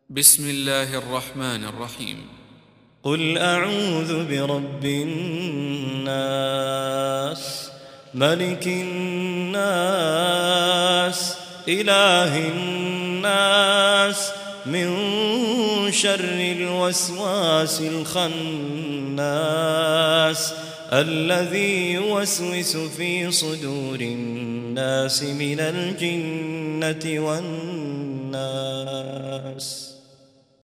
بسم الله الرحمن الرحيم. قل أعوذ برب الناس ملك الناس إله الناس من شر الوسواس الخناس الذي يوسوس في صدور الناس من الجنة والناس.